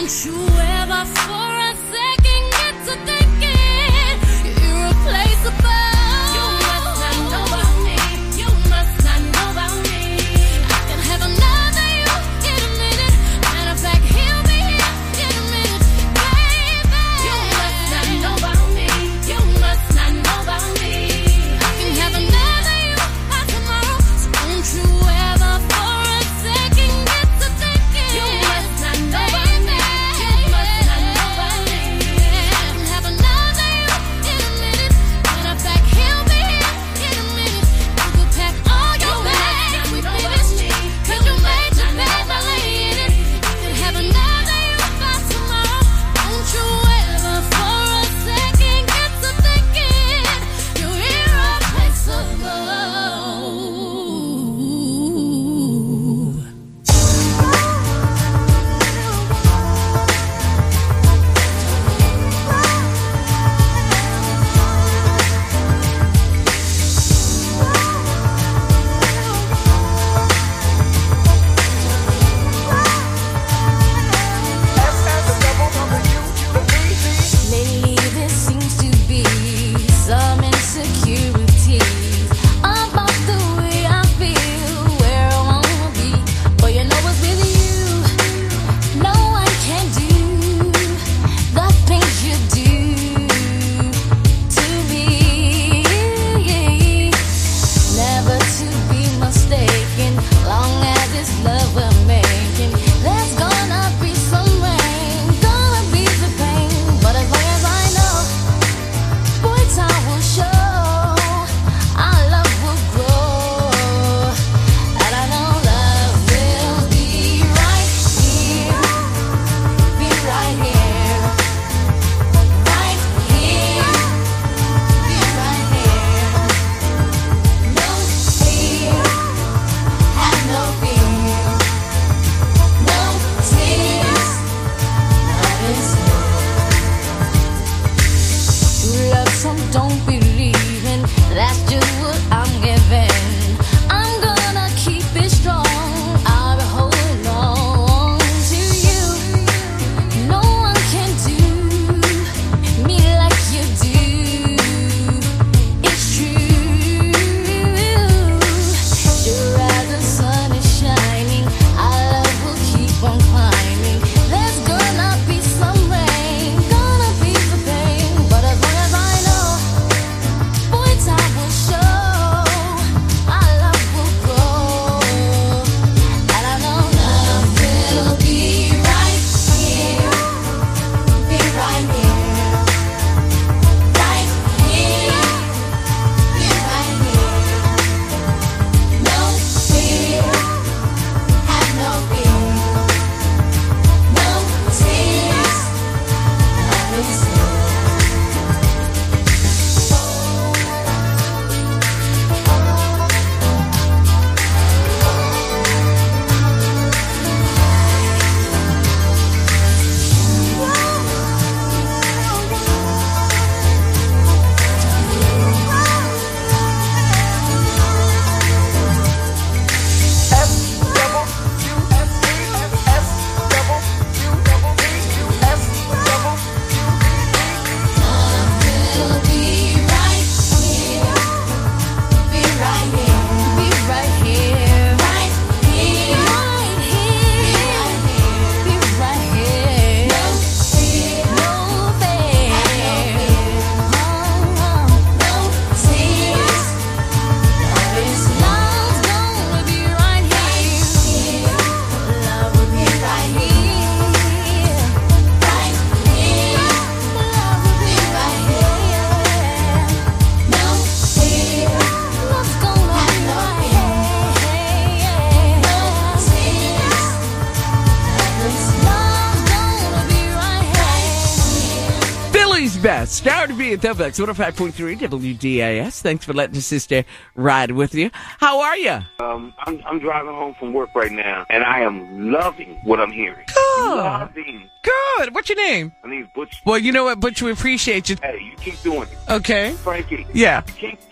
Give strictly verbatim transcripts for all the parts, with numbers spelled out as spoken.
Best. Star to be at W X one oh five point three W D A S. Thanks for letting the sister ride with you. How are you? Um, I'm, I'm driving home from work right now, and I am loving what I'm hearing. Good. Loving. Good. What's your name? My name's Butch. Well, you know what, Butch, we appreciate you. Hey, you keep doing it. Okay. Frankie. Yeah. Keep, keep doing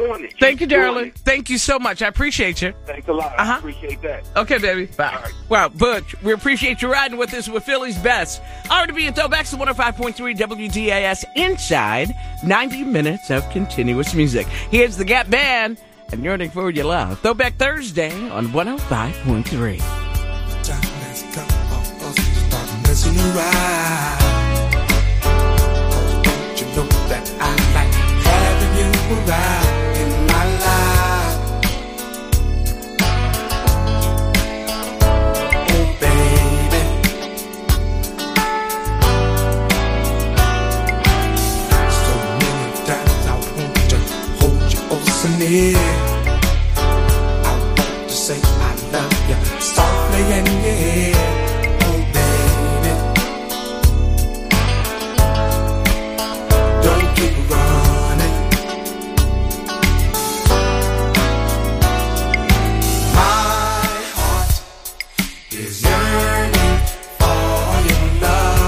doing it. Keep Thank you, doing darling. it. Thank you so much. I appreciate you. Thanks a lot. Uh-huh. I appreciate that. Okay, baby. Bye. All right. Wow, Butch, we appreciate you riding with us with Philly's Best. R to be and throwbacks to one oh five point three W D A S inside ninety minutes of continuous music. Here's the Gap Band and Yearning for Your Love. Throwback Thursday on one oh five point three. Time has come for us to start messing around. Oh, don't you know that I like having you around in my life? Oh, baby. So many times I want to hold you oh so near. I want to say I love you softly in your ear, oh baby. Don't keep running. My heart is yearning for your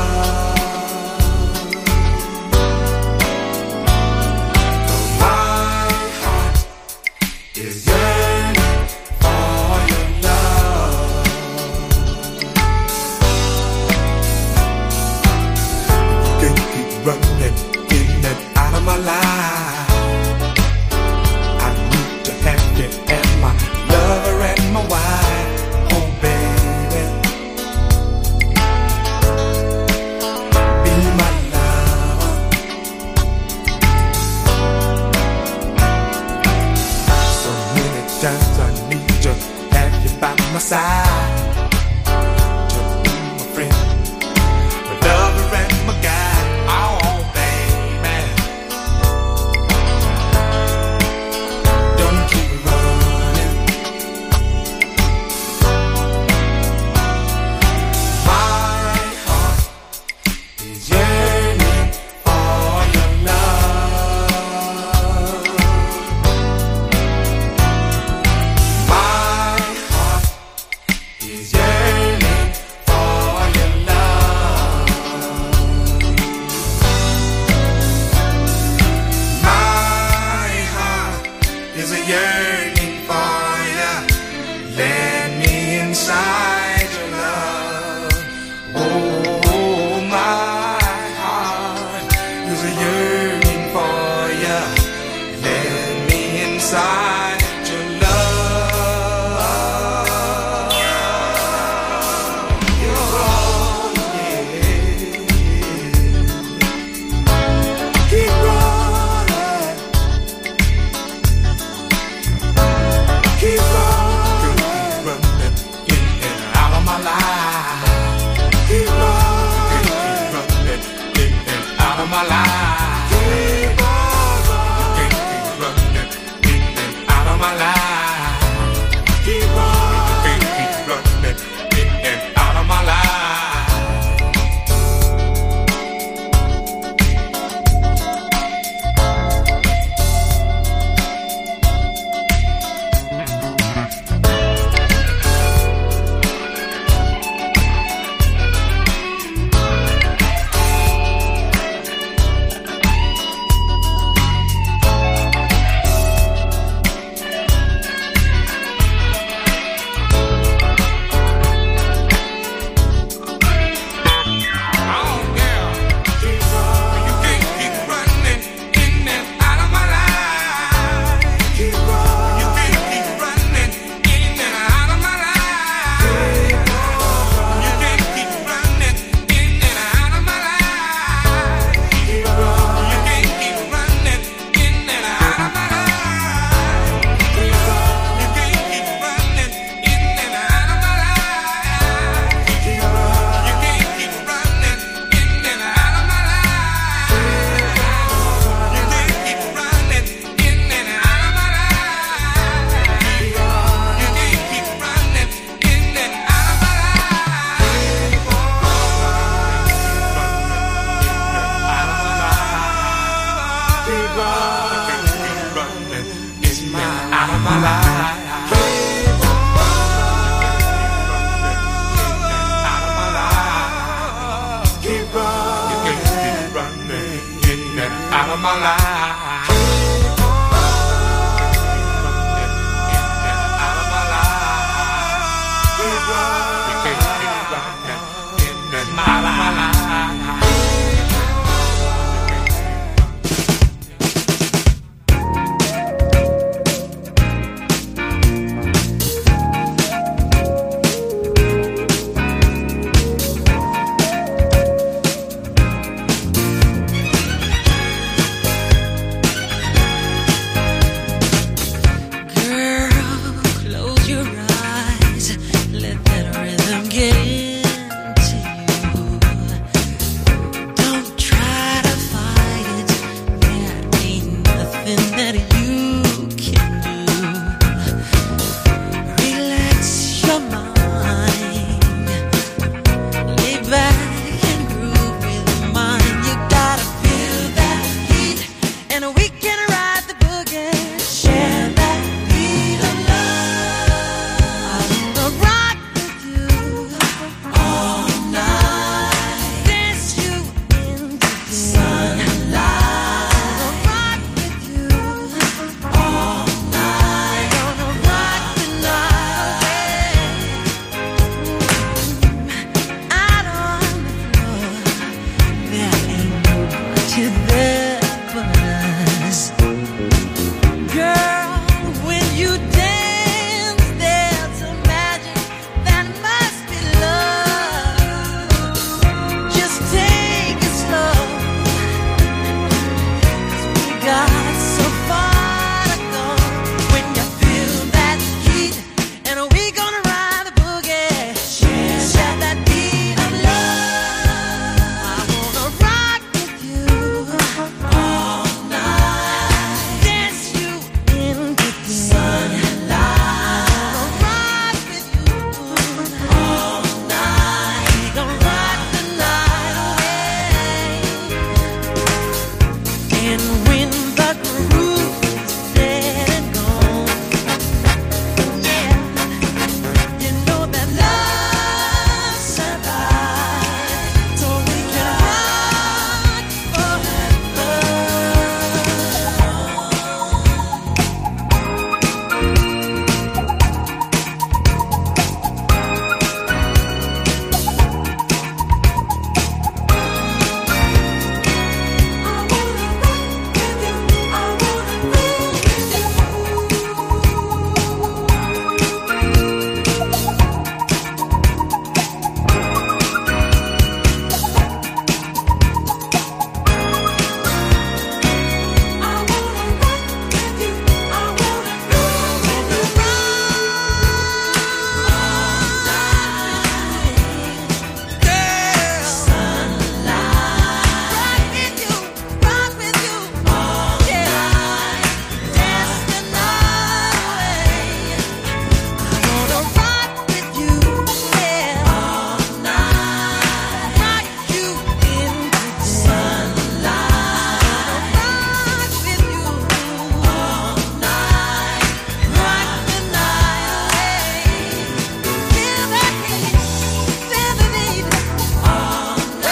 love. My heart is yearning for your love. You can't keep running in and out of my life. I need to have you as my lover and my wife, oh baby. Be my lover. So many times I need to have you by my side. To be my friend, my lover and my guide. Oh, baby. Don't keep running. My heart is yearning for your love. My heart is yearning for your love. My heart is a yearning for you. Let me inside your love. Oh, my heart is a yearning for you. Let me inside your love. Oh, yeah. Keep running. Keep running. Running in and out of my life. Keep running. Running in and out of my life. Keep running. You can't keep running in and out of my life. Keep running. You can't keep running in and out of my life. Oh, yeah. You can't keep running in and out of my life. You can't keep running in and out of my life. You can't keep running in and out of my life. You can't keep running in and out of my life. You can't keep running in and out of my life. You can't keep running in and out of my life. You can't keep running in and out of my life. You can't keep running in and out of my life. Keep running in and out of my life. Keep running in and out of my life.